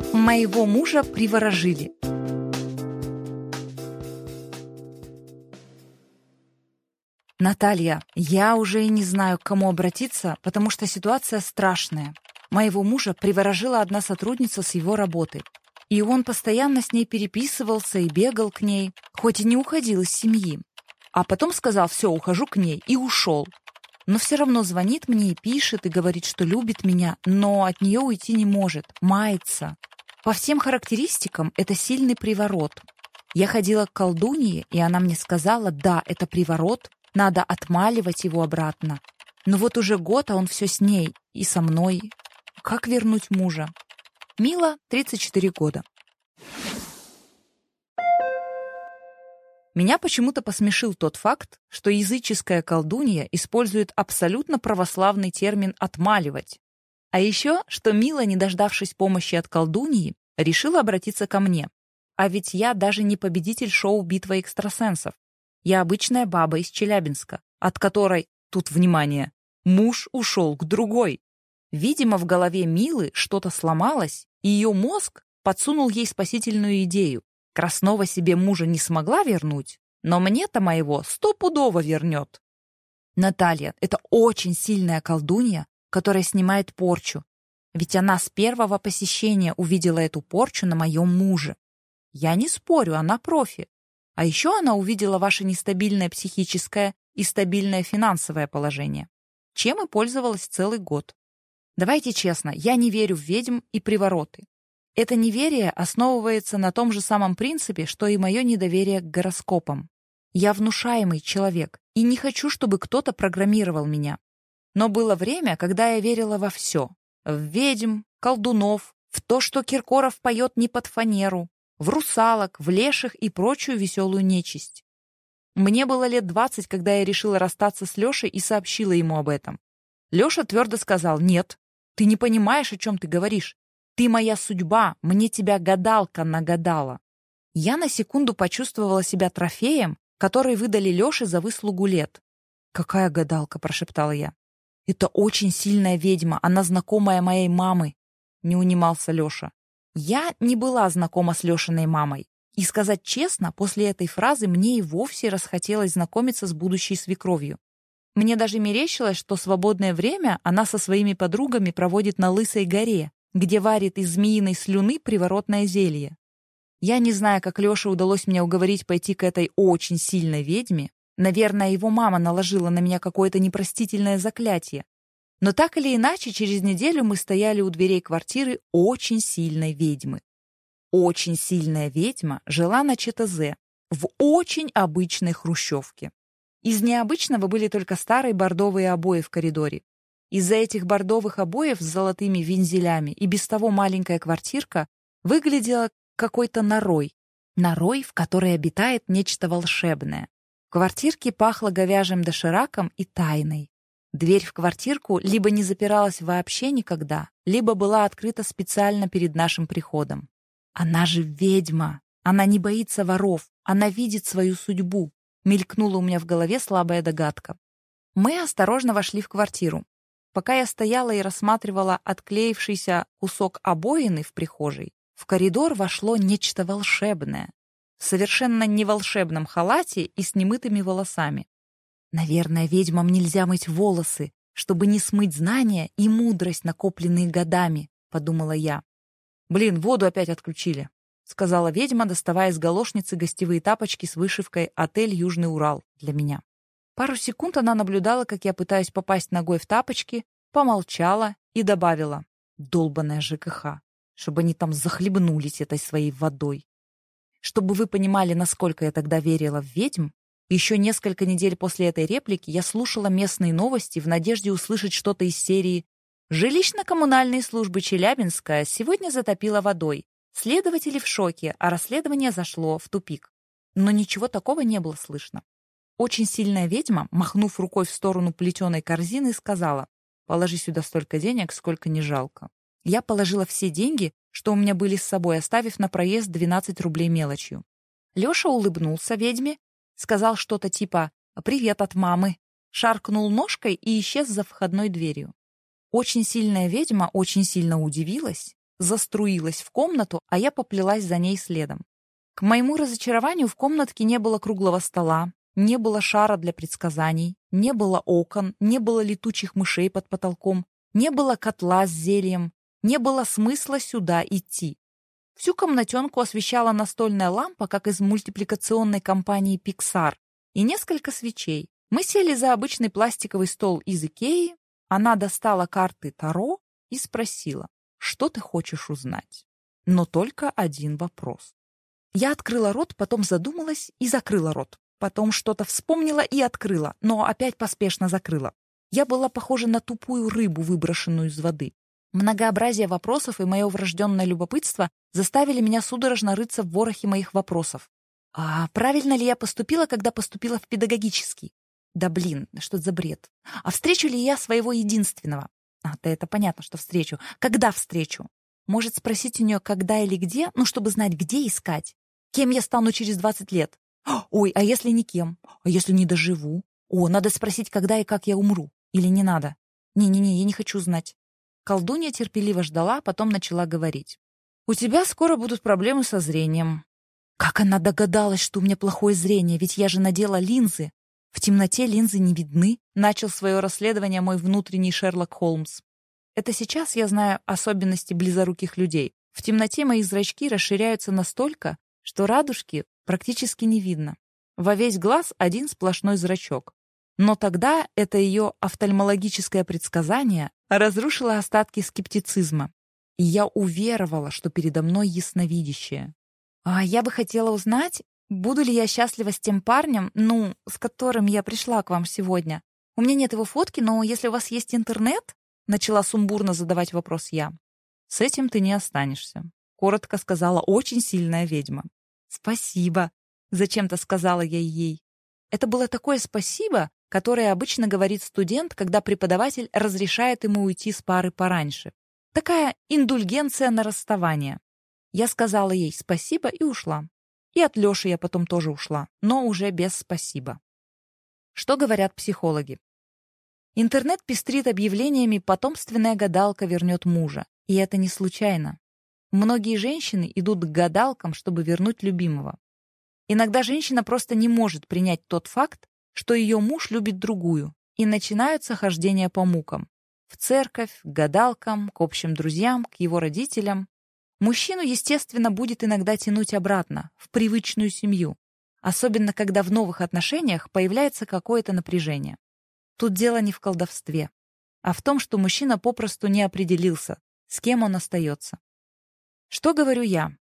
Моего мужа приворожили. Наталья, я уже и не знаю, к кому обратиться, потому что ситуация страшная. Моего мужа приворожила одна сотрудница с его работы. И он постоянно с ней переписывался и бегал к ней, хоть и не уходил из семьи. А потом сказал: «Все, ухожу к ней», и ушел. Но все равно звонит мне и пишет, и говорит, что любит меня, но от нее уйти не может, мается. По всем характеристикам это сильный приворот. Я ходила к колдунье, и она мне сказала: да, это приворот, надо отмаливать его обратно. Но вот уже год, а он все с ней и со мной. Как вернуть мужа? Мила, 34 года. Меня почему-то посмешил тот факт, что языческая колдунья использует абсолютно православный термин «отмаливать». А еще, что Мила, не дождавшись помощи от колдуньи, решила обратиться ко мне. А ведь я даже не победитель шоу «Битва экстрасенсов». Я обычная баба из Челябинска, от которой, тут внимание, муж ушел к другой. Видимо, в голове Милы что-то сломалось, и ее мозг подсунул ей спасительную идею. Краснова себе мужа не смогла вернуть, но мне-то моего стопудово вернет. Наталья, это очень сильная колдунья, которая снимает порчу. Ведь она с первого посещения увидела эту порчу на моем муже. Я не спорю, она профи. А еще она увидела ваше нестабильное психическое и стабильное финансовое положение, чем и пользовалась целый год. Давайте честно, я не верю в ведьм и привороты. Это неверие основывается на том же самом принципе, что и мое недоверие к гороскопам. Я внушаемый человек и не хочу, чтобы кто-то программировал меня. Но было время, когда я верила во все. В ведьм, колдунов, в то, что Киркоров поет не под фанеру, в русалок, в леших и прочую веселую нечисть. Мне было лет 20, когда я решила расстаться с Лешей и сообщила ему об этом. Леша твердо сказал: «Нет, ты не понимаешь, о чем ты говоришь. Ты моя судьба, мне тебя гадалка нагадала». Я на секунду почувствовала себя трофеем, который выдали Леше за выслугу лет. «Какая гадалка?» – прошептала я. «Это очень сильная ведьма, она знакомая моей мамы», – не унимался Леша. Я не была знакома с Лешиной мамой. И сказать честно, после этой фразы мне и вовсе расхотелось знакомиться с будущей свекровью. Мне даже мерещилось, что свободное время она со своими подругами проводит на Лысой горе, где варит из змеиной слюны приворотное зелье. Я не знаю, как Леше удалось мне уговорить пойти к этой очень сильной ведьме. Наверное, его мама наложила на меня какое-то непростительное заклятие. Но так или иначе, через неделю мы стояли у дверей квартиры очень сильной ведьмы. Очень сильная ведьма жила на ЧТЗ, в очень обычной хрущевке. Из необычного были только старые бордовые обои в коридоре. Из-за этих бордовых обоев с золотыми вензелями и без того маленькая квартирка выглядела какой-то норой. Норой, в которой обитает нечто волшебное. В квартирке пахло говяжьим дошираком и тайной. Дверь в квартирку либо не запиралась вообще никогда, либо была открыта специально перед нашим приходом. Она же ведьма. Она не боится воров. Она видит свою судьбу. Мелькнула у меня в голове слабая догадка. Мы осторожно вошли в квартиру. Пока я стояла и рассматривала отклеившийся кусок обоины в прихожей, в коридор вошло нечто волшебное. В совершенно не волшебном халате и с немытыми волосами. Наверное, ведьмам нельзя мыть волосы, чтобы не смыть знания и мудрость, накопленные годами, подумала я. «Блин, воду опять отключили», — сказала ведьма, доставая из галошницы гостевые тапочки с вышивкой «Отель Южный Урал» для меня. Пару секунд она наблюдала, как я пытаюсь попасть ногой в тапочки, помолчала и добавила: «Долбаная ЖКХ, чтобы они там захлебнулись этой своей водой». Чтобы вы понимали, насколько я тогда верила в ведьм, еще несколько недель после этой реплики я слушала местные новости в надежде услышать что-то из серии «Жилищно-коммунальные службы Челябинска сегодня затопило водой. Следователи в шоке, а расследование зашло в тупик». Но ничего такого не было слышно. Очень сильная ведьма, махнув рукой в сторону плетеной корзины, сказала: «Положи сюда столько денег, сколько не жалко». Я положила все деньги, что у меня были с собой, оставив на проезд 12 рублей мелочью. Леша улыбнулся ведьме, сказал что-то типа «Привет от мамы», шаркнул ножкой и исчез за входной дверью. Очень сильная ведьма очень сильно удивилась, заструилась в комнату, а я поплелась за ней следом. К моему разочарованию в комнатке не было круглого стола, не было шара для предсказаний, не было окон, не было летучих мышей под потолком, не было котла с зельем, не было смысла сюда идти. Всю комнатенку освещала настольная лампа, как из мультипликационной компании Pixar, и несколько свечей. Мы сели за обычный пластиковый стол из Икеи, она достала карты Таро и спросила, что ты хочешь узнать? Но только один вопрос. Я открыла рот, потом задумалась и закрыла рот. Потом что-то вспомнила и открыла, но опять поспешно закрыла. Я была похожа на тупую рыбу, выброшенную из воды. Многообразие вопросов и мое врожденное любопытство заставили меня судорожно рыться в ворохе моих вопросов. А правильно ли я поступила, когда поступила в педагогический? Да блин, что это за бред? А встречу ли я своего единственного? Да это понятно, что встречу. Когда встречу? Может спросить у нее, когда или где, чтобы знать, где искать? Кем я стану через 20 лет? Ой, а если никем? А если не доживу? Надо спросить, когда и как я умру. Или не надо? Не-не-не, я не хочу знать. Колдунья терпеливо ждала, потом начала говорить. У тебя скоро будут проблемы со зрением. Как она догадалась, что у меня плохое зрение, ведь я же надела линзы. В темноте линзы не видны, начал свое расследование мой внутренний Шерлок Холмс. Это сейчас я знаю особенности близоруких людей. В темноте мои зрачки расширяются настолько, что радужки практически не видно. Во весь глаз один сплошной зрачок. Но тогда это ее офтальмологическое предсказание разрушило остатки скептицизма. И я уверовала, что передо мной ясновидящее. А я бы хотела узнать, буду ли я счастлива с тем парнем, с которым я пришла к вам сегодня. У меня нет его фотки, но если у вас есть интернет, начала сумбурно задавать вопрос я. С этим ты не останешься, коротко сказала очень сильная ведьма. «Спасибо», — зачем-то сказала я ей. Это было такое «спасибо», которое обычно говорит студент, когда преподаватель разрешает ему уйти с пары пораньше. Такая индульгенция на расставание. Я сказала ей «спасибо» и ушла. И от Лёши я потом тоже ушла, но уже без «спасибо». Что говорят психологи? Интернет пестрит объявлениями «потомственная гадалка вернет мужа». И это не случайно. Многие женщины идут к гадалкам, чтобы вернуть любимого. Иногда женщина просто не может принять тот факт, что ее муж любит другую, и начинаются хождения по мукам. В церковь, к гадалкам, к общим друзьям, к его родителям. Мужчину, естественно, будет иногда тянуть обратно, в привычную семью, особенно когда в новых отношениях появляется какое-то напряжение. Тут дело не в колдовстве, а в том, что мужчина попросту не определился, с кем он остается. Что говорю я?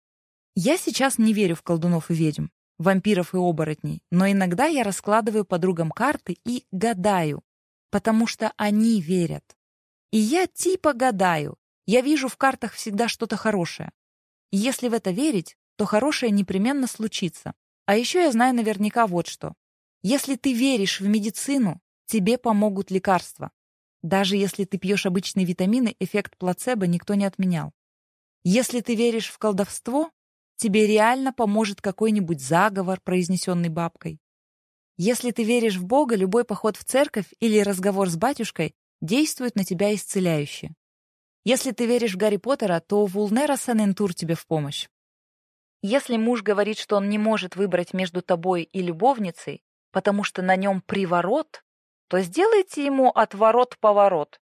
Я сейчас не верю в колдунов и ведьм, вампиров и оборотней, но иногда я раскладываю подругам карты и гадаю, потому что они верят. И я типа гадаю, я вижу в картах всегда что-то хорошее. И если в это верить, то хорошее непременно случится. А еще я знаю наверняка вот что. Если ты веришь в медицину, тебе помогут лекарства. Даже если ты пьешь обычные витамины, эффект плацебо никто не отменял. Если ты веришь в колдовство, тебе реально поможет какой-нибудь заговор, произнесенный бабкой. Если ты веришь в Бога, любой поход в церковь или разговор с батюшкой действует на тебя исцеляюще. Если ты веришь в Гарри Поттера, то Вулнера Сен-Энтур тебе в помощь. Если муж говорит, что он не может выбрать между тобой и любовницей, потому что на нем приворот, то сделайте ему отворот-поворот.